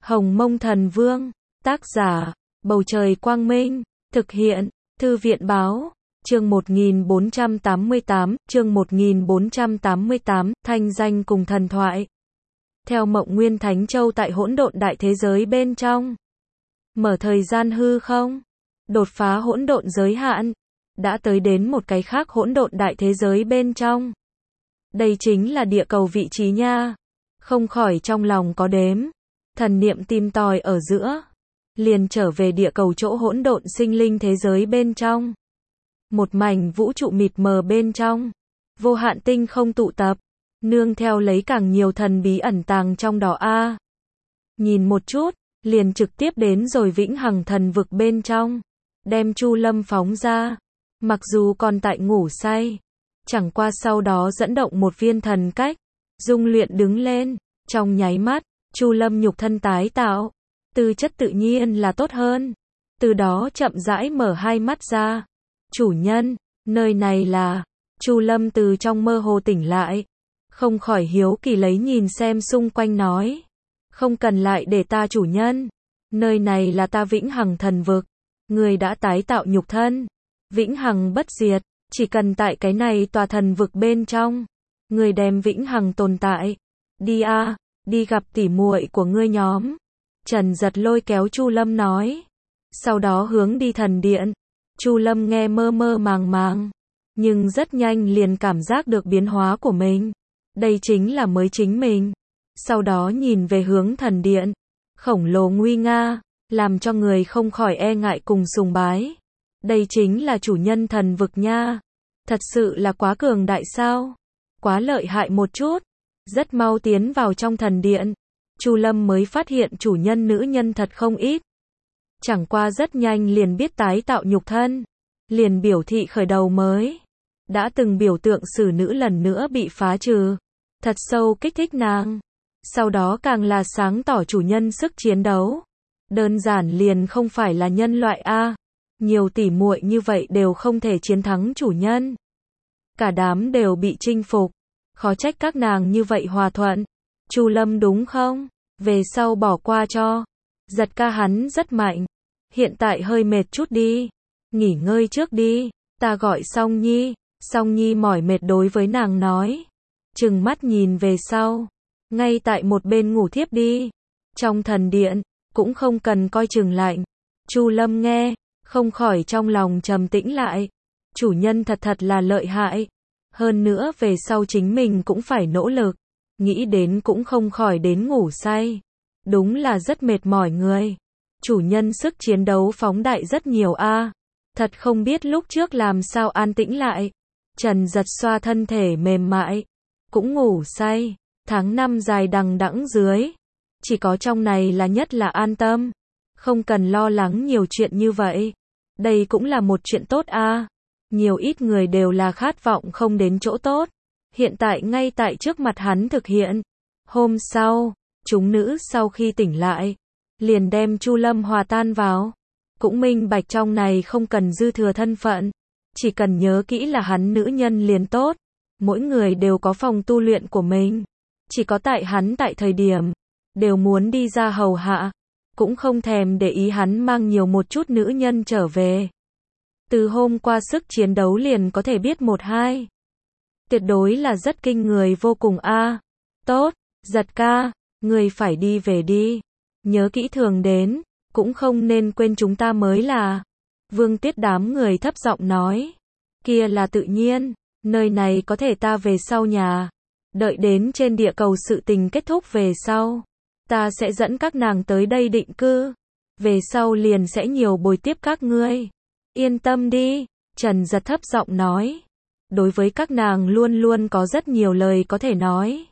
Hồng Mông Thần Vương, tác giả, Bầu Trời Quang Minh, thực hiện, Thư viện Báo, chương 1488, thanh danh cùng thần thoại. Theo Mộng Nguyên Thánh Châu tại hỗn độn đại thế giới bên trong, mở thời gian hư không, đột phá hỗn độn giới hạn, đã tới đến một cái khác hỗn độn đại thế giới bên trong. Đây chính là địa cầu vị trí nha. Không khỏi trong lòng có đếm, thần niệm tìm tòi ở giữa, liền trở về địa cầu chỗ hỗn độn sinh linh thế giới bên trong. Một mảnh vũ trụ mịt mờ bên trong, vô hạn tinh không tụ tập, nương theo lấy càng nhiều thần bí ẩn tàng trong đó a. Nhìn một chút, liền trực tiếp đến rồi vĩnh hằng thần vực bên trong, đem Chu Lâm phóng ra. Mặc dù còn tại ngủ say, chẳng qua sau đó dẫn động một viên thần cách, dung luyện đứng lên, trong nháy mắt, Chu Lâm nhục thân tái tạo, tư chất tự nhiên là tốt hơn. Từ đó chậm rãi mở hai mắt ra. Chủ nhân, nơi này là... Chu Lâm từ trong mơ hồ tỉnh lại, không khỏi hiếu kỳ lấy nhìn xem xung quanh nói. Không cần lại để ta chủ nhân. Nơi này là ta vĩnh hằng thần vực. Người đã tái tạo nhục thân. Vĩnh hằng bất diệt, chỉ cần tại cái này tòa thần vực bên trong. Người đem vĩnh hằng tồn tại. Đi a, đi gặp tỉ muội của ngươi nhóm. Trần Giật lôi kéo Chu Lâm nói. Sau đó hướng đi thần điện. Chu Lâm nghe mơ mơ màng màng, nhưng rất nhanh liền cảm giác được biến hóa của mình. Đây chính là mới chính mình. Sau đó nhìn về hướng thần điện, khổng lồ nguy nga, làm cho người không khỏi e ngại cùng sùng bái. Đây chính là chủ nhân thần vực nha. Thật sự là quá cường đại sao? Quá lợi hại một chút. Rất mau tiến vào trong thần điện, Chu Lâm mới phát hiện chủ nhân nữ nhân thật không ít. Chẳng qua rất nhanh liền biết tái tạo nhục thân, liền biểu thị khởi đầu mới. Đã từng biểu tượng xử nữ lần nữa bị phá trừ, thật sâu kích thích nàng. Sau đó càng là sáng tỏ chủ nhân sức chiến đấu. Đơn giản liền không phải là nhân loại a. Nhiều tỷ muội như vậy đều không thể chiến thắng chủ nhân. Cả đám đều bị chinh phục. Khó trách các nàng như vậy hòa thuận. Chu Lâm đúng không? Về sau bỏ qua cho. Giật ca hắn rất mạnh. Hiện tại hơi mệt chút đi. Nghỉ ngơi trước đi. Ta gọi Song Nhi. Song Nhi mỏi mệt đối với nàng nói. Trừng mắt nhìn về sau. Ngay tại một bên ngủ thiếp đi. Trong thần điện, cũng không cần coi chừng lạnh. Chu Lâm nghe, không khỏi trong lòng trầm tĩnh lại. Chủ nhân thật là lợi hại. Hơn nữa về sau chính mình cũng phải nỗ lực. Nghĩ đến cũng không khỏi đến ngủ say. Đúng là rất mệt mỏi người. Chủ nhân sức chiến đấu phóng đại rất nhiều a. Thật không biết lúc trước làm sao an tĩnh lại. Trần Giật xoa thân thể mềm mại. Cũng ngủ say. Tháng năm dài đằng đẵng dưới. Chỉ có trong này là nhất là an tâm. Không cần lo lắng nhiều chuyện như vậy. Đây cũng là một chuyện tốt a. Nhiều ít người đều là khát vọng không đến chỗ tốt. Hiện tại ngay tại trước mặt hắn thực hiện. Hôm sau, chúng nữ sau khi tỉnh lại, liền đem Chu Lâm hòa tan vào. Cũng minh bạch trong này không cần dư thừa thân phận. Chỉ cần nhớ kỹ là hắn nữ nhân liền tốt. Mỗi người đều có phòng tu luyện của mình. Chỉ có tại hắn tại thời điểm, đều muốn đi ra hầu hạ. Cũng không thèm để ý hắn mang nhiều một chút nữ nhân trở về. Từ hôm qua sức chiến đấu liền có thể biết một hai. Tuyệt đối là rất kinh người vô cùng a. Tốt, Giật ca, người phải đi về đi. Nhớ kỹ thường đến, cũng không nên quên chúng ta mới là. Vương Tiết đám người thấp giọng nói. Kia là tự nhiên, nơi này có thể ta về sau nhà. Đợi đến trên địa cầu sự tình kết thúc về sau. Ta sẽ dẫn các nàng tới đây định cư. Về sau liền sẽ nhiều bồi tiếp các ngươi. Yên tâm đi, Trần Giật thấp giọng nói. Đối với các nàng luôn luôn có rất nhiều lời có thể nói.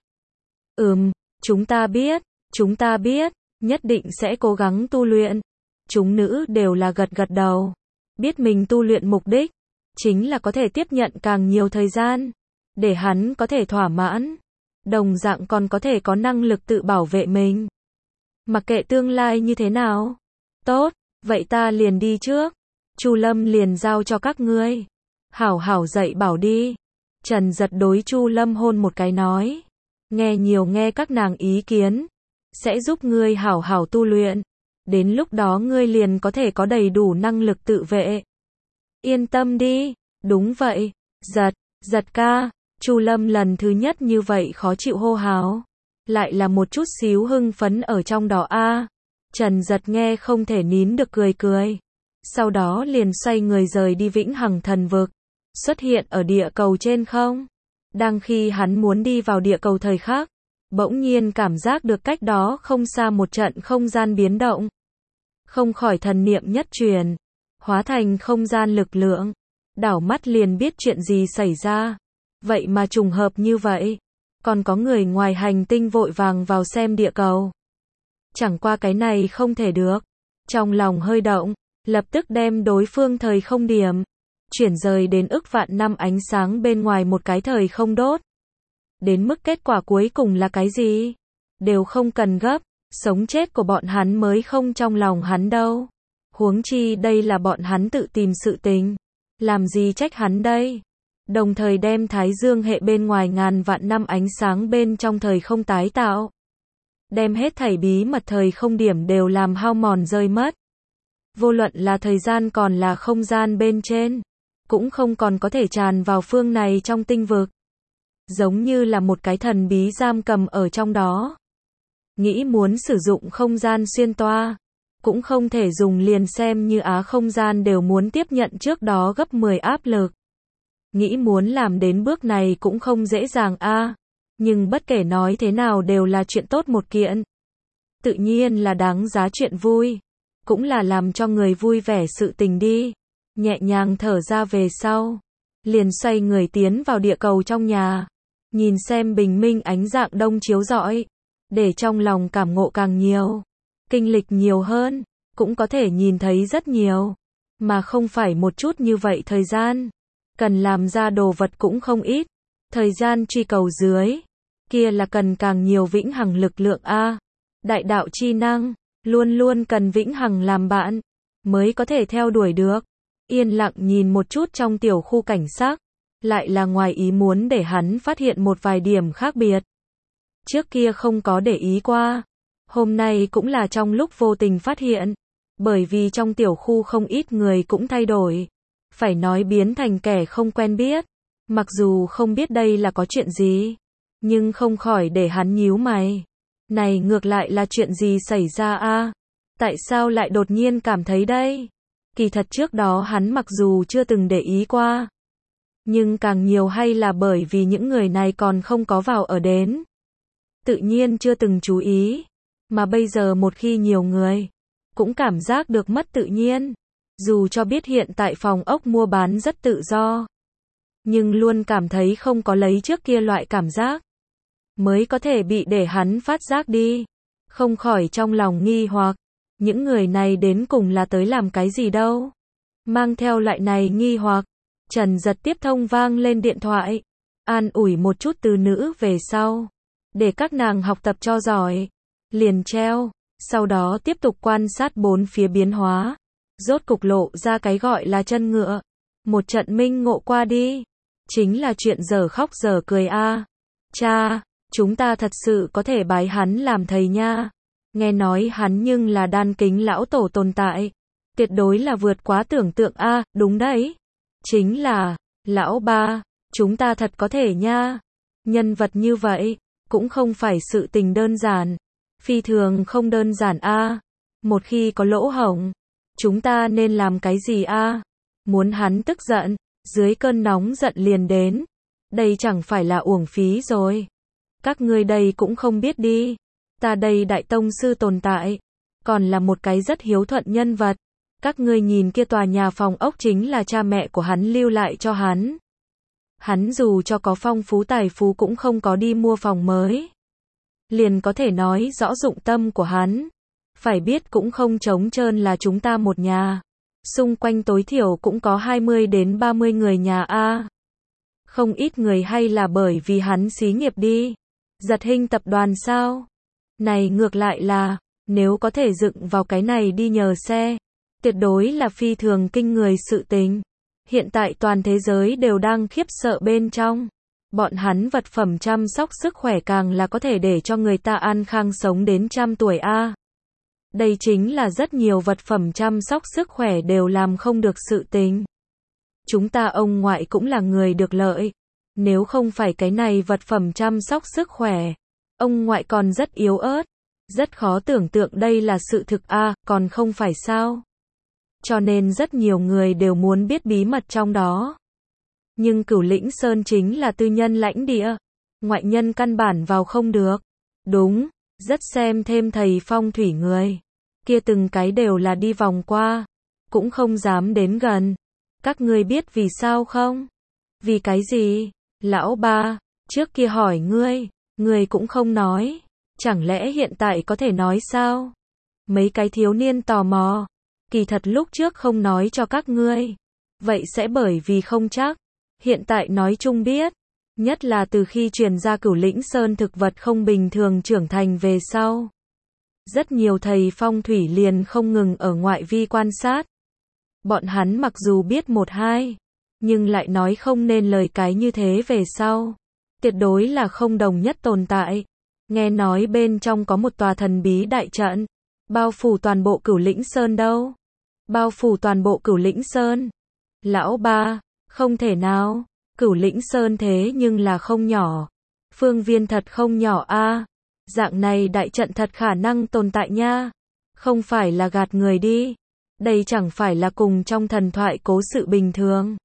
Chúng ta biết, nhất định sẽ cố gắng tu luyện. Chúng nữ đều là gật đầu. Biết mình tu luyện mục đích, chính là có thể tiếp nhận càng nhiều thời gian, để hắn có thể thỏa mãn. Đồng dạng còn có thể có năng lực tự bảo vệ mình. Mặc kệ tương lai như thế nào. Tốt, vậy ta liền đi trước. Chu Lâm liền giao cho các ngươi. Hảo hảo dạy bảo đi. Trần Giật đối Chu Lâm hôn một cái nói. Nghe nhiều nghe các nàng ý kiến. sẽ giúp ngươi hảo hảo tu luyện. Đến lúc đó ngươi liền có thể có đầy đủ năng lực tự vệ. Yên tâm đi, đúng vậy, giật ca, Chu Lâm lần thứ nhất như vậy khó chịu hô hào. Lại là một chút xíu hưng phấn ở trong đó a. Trần Giật nghe không thể nín được cười. Sau đó liền xoay người rời đi Vĩnh Hằng Thần Vực. Xuất hiện ở địa cầu trên không. Đang khi hắn muốn đi vào địa cầu thời khắc, bỗng nhiên cảm giác được cách đó không xa một trận không gian biến động. Không khỏi thần niệm nhất truyền, hóa thành không gian lực lượng. Đảo mắt liền biết chuyện gì xảy ra. Vậy mà trùng hợp như vậy. Còn có người ngoài hành tinh vội vàng vào xem địa cầu. Chẳng qua cái này không thể được. Trong lòng hơi động, lập tức đem đối phương thời không điểm chuyển rời đến ức vạn năm ánh sáng bên ngoài một cái thời không đốt. Đến mức kết quả cuối cùng là cái gì? Đều không cần gấp, sống chết của bọn hắn mới không trong lòng hắn đâu. Huống chi đây là bọn hắn tự tìm sự tình. Làm gì trách hắn đây? Đồng thời đem Thái Dương hệ bên ngoài ngàn vạn năm ánh sáng bên trong thời không tái tạo. Đem hết thảy bí mật thời không điểm đều làm hao mòn rơi mất. Vô luận là thời gian còn là không gian bên trên, cũng không còn có thể tràn vào phương này trong tinh vực. Giống như là một cái thần bí giam cầm ở trong đó. Nghĩ muốn sử dụng không gian xuyên toa, cũng không thể dùng liền xem như á không gian đều muốn tiếp nhận trước đó gấp 10 áp lực. Nghĩ muốn làm đến bước này cũng không dễ dàng a, nhưng bất kể nói thế nào đều là chuyện tốt một kiện. Tự nhiên là đáng giá chuyện vui, cũng là làm cho người vui vẻ sự tình đi. Nhẹ nhàng thở ra về sau, liền xoay người tiến vào địa cầu trong nhà, nhìn xem bình minh ánh dạng đông chiếu rọi, để trong lòng cảm ngộ càng nhiều, kinh lịch nhiều hơn, cũng có thể nhìn thấy rất nhiều, mà không phải một chút như vậy thời gian. Cần làm ra đồ vật cũng không ít, thời gian truy cầu dưới, kia là cần càng nhiều vĩnh hằng lực lượng a. Đại đạo chi năng, luôn luôn cần vĩnh hằng làm bạn, mới có thể theo đuổi được. Yên lặng nhìn một chút trong tiểu khu cảnh sắc, lại là ngoài ý muốn để hắn phát hiện một vài điểm khác biệt. Trước kia không có để ý qua, hôm nay cũng là trong lúc vô tình phát hiện, bởi vì trong tiểu khu không ít người cũng thay đổi. Phải nói biến thành kẻ không quen biết. Mặc dù không biết đây là có chuyện gì, nhưng không khỏi để hắn nhíu mày. Này ngược lại là chuyện gì xảy ra a? Tại sao lại đột nhiên cảm thấy đây? Kỳ thật trước đó hắn mặc dù chưa từng để ý qua, nhưng càng nhiều hay là bởi vì những người này còn không có vào ở đến. Tự nhiên chưa từng chú ý. Mà bây giờ một khi nhiều người, cũng cảm giác được mất tự nhiên. Dù cho biết hiện tại phòng ốc mua bán rất tự do, nhưng luôn cảm thấy không có lấy trước kia loại cảm giác, mới có thể bị để hắn phát giác đi. Không khỏi trong lòng nghi hoặc, những người này đến cùng là tới làm cái gì đâu. Mang theo loại này nghi hoặc, Trần Giật tiếp thông vang lên điện thoại, an ủi một chút từ nữ về sau, để các nàng học tập cho giỏi, liền treo, sau đó tiếp tục quan sát bốn phía biến hóa. Rốt cục lộ ra cái gọi là chân ngựa. Một trận minh ngộ qua đi, chính là chuyện giờ khóc giờ cười a. Cha, chúng ta thật sự có thể bái hắn làm thầy nha. Nghe nói hắn nhưng là đan kính lão tổ tồn tại, tuyệt đối là vượt quá tưởng tượng a. Đúng đấy, chính là lão ba, chúng ta thật có thể nha. Nhân vật như vậy cũng không phải sự tình đơn giản, phi thường không đơn giản a. Một khi có lỗ hổng, chúng ta nên làm cái gì a? Muốn hắn tức giận, dưới cơn nóng giận liền đến. Đây chẳng phải là uổng phí rồi. Các ngươi đây cũng không biết đi. Ta đây đại tông sư tồn tại, còn là một cái rất hiếu thuận nhân vật. Các ngươi nhìn kia tòa nhà phòng ốc chính là cha mẹ của hắn lưu lại cho hắn. Hắn dù cho có phong phú tài phú cũng không có đi mua phòng mới. Liền có thể nói rõ dụng tâm của hắn. Phải biết cũng không trống trơn là chúng ta một nhà. Xung quanh tối thiểu cũng có 20 đến 30 người nhà a. Không ít người hay là bởi vì hắn xí nghiệp đi. Giật Hinh tập đoàn sao? Này ngược lại là, nếu có thể dựng vào cái này đi nhờ xe, tuyệt đối là phi thường kinh người sự tình. Hiện tại toàn thế giới đều đang khiếp sợ bên trong. Bọn hắn vật phẩm chăm sóc sức khỏe càng là có thể để cho người ta an khang sống đến 100 tuổi a. Đây chính là rất nhiều vật phẩm chăm sóc sức khỏe đều làm không được sự tình. Chúng ta ông ngoại cũng là người được lợi. Nếu không phải cái này vật phẩm chăm sóc sức khỏe, ông ngoại còn rất yếu ớt. Rất khó tưởng tượng đây là sự thực a, còn không phải sao? Cho nên rất nhiều người đều muốn biết bí mật trong đó. Nhưng Cửu Lĩnh Sơn chính là tư nhân lãnh địa, ngoại nhân căn bản vào không được. Đúng, rất xem thêm thầy phong thủy người. Kia từng cái đều là đi vòng qua, cũng không dám đến gần. Các ngươi biết vì sao không? Vì cái gì? Lão ba, trước kia hỏi ngươi cũng không nói. Chẳng lẽ hiện tại có thể nói sao? Mấy cái thiếu niên tò mò. Kỳ thật lúc trước không nói cho các ngươi. Vậy sẽ bởi vì không chắc. Hiện tại nói chung biết. Nhất là từ khi truyền ra Cửu Lĩnh Sơn thực vật không bình thường trưởng thành về sau. Rất nhiều thầy phong thủy liền không ngừng ở ngoại vi quan sát. Bọn hắn mặc dù biết một hai, nhưng lại nói không nên lời cái như thế về sau. Tuyệt đối là không đồng nhất tồn tại. Nghe nói bên trong có một tòa thần bí đại trận, bao phủ toàn bộ Cửu Lĩnh Sơn đâu. Bao phủ toàn bộ Cửu Lĩnh Sơn. Lão ba, không thể nào. Cửu Lĩnh Sơn thế nhưng là không nhỏ. Phương viên thật không nhỏ a. Dạng này đại trận thật khả năng tồn tại nha. Không phải là gạt người đi. Đây chẳng phải là cùng trong thần thoại cố sự bình thường.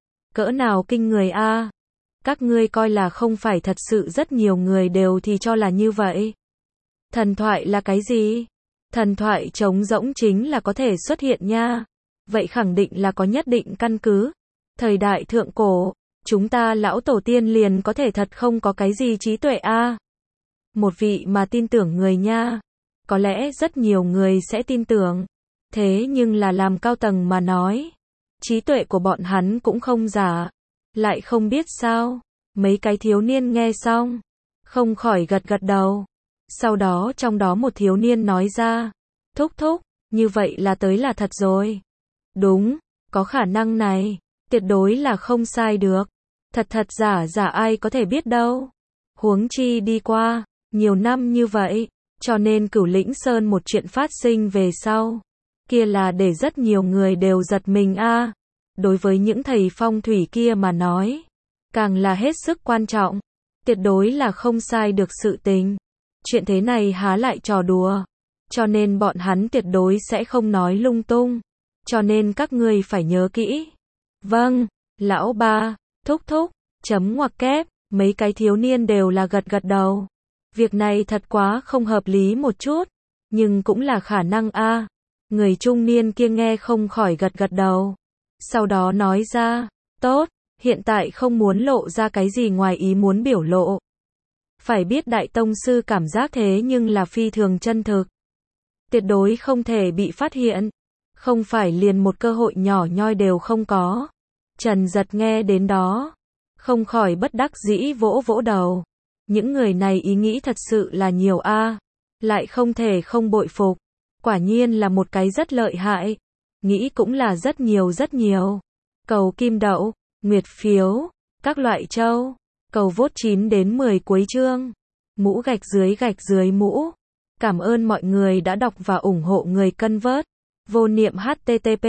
Cỡ nào kinh người a. Các ngươi coi là không phải thật sự rất nhiều người đều thì cho là như vậy. Thần thoại là cái gì? Thần thoại trống rỗng chính là có thể xuất hiện nha. Vậy khẳng định là có nhất định căn cứ. Thời đại thượng cổ, chúng ta lão tổ tiên liền có thể thật không có cái gì trí tuệ a. Một vị mà tin tưởng người nha. Có lẽ rất nhiều người sẽ tin tưởng. Thế nhưng là làm cao tầng mà nói. Trí tuệ của bọn hắn cũng không giả. Lại không biết sao. Mấy cái thiếu niên nghe xong. Không khỏi gật gật đầu. Sau đó trong đó một thiếu niên nói ra. Thúc thúc, như vậy là tới là thật rồi. Đúng, có khả năng này. Tuyệt đối là không sai được. Thật giả ai có thể biết đâu. Huống chi đi qua nhiều năm như vậy, cho nên Cửu Lĩnh Sơn một chuyện phát sinh về sau. Kia là để rất nhiều người đều giật mình a. Đối với những thầy phong thủy kia mà nói, càng là hết sức quan trọng. Tuyệt đối là không sai được sự tình. Chuyện thế này há lại trò đùa. Cho nên bọn hắn tuyệt đối sẽ không nói lung tung. Cho nên các ngươi phải nhớ kỹ. Vâng, lão ba, thúc thúc, chấm ngoặc kép, mấy cái thiếu niên đều là gật gật đầu. Việc này thật quá không hợp lý một chút, nhưng cũng là khả năng a. Người trung niên kia nghe không khỏi gật gật đầu. Sau đó nói ra, tốt, hiện tại không muốn lộ ra cái gì ngoài ý muốn biểu lộ. Phải biết đại tông sư cảm giác thế nhưng là phi thường chân thực. Tuyệt đối không thể bị phát hiện. Không phải liền một cơ hội nhỏ nhoi đều không có. Trần Giật nghe đến đó. Không khỏi bất đắc dĩ vỗ vỗ đầu. Những người này ý nghĩ thật sự là nhiều a. Lại không thể không bội phục. Quả nhiên là một cái rất lợi hại. Nghĩ cũng là rất nhiều. Cầu kim đậu, nguyệt phiếu, các loại châu. Cầu vote 9 đến 10 cuối chương. Mũ gạch dưới mũ. Cảm ơn mọi người đã đọc và ủng hộ người cân vớt. Vô niệm http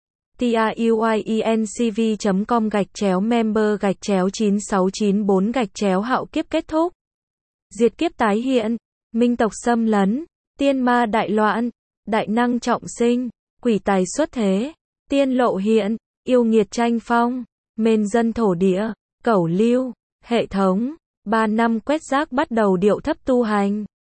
truyencv.com/member/9694 hạo kiếp kết thúc. Diệt kiếp tái hiện. Minh tộc xâm lấn. Tiên ma đại loạn. Đại năng trọng sinh. Quỷ tài xuất thế. Tiên lộ hiện. Yêu nghiệt tranh phong. Mên dân thổ địa. Cẩu lưu. Hệ thống. 3 năm quét rác bắt đầu điệu thấp tu hành.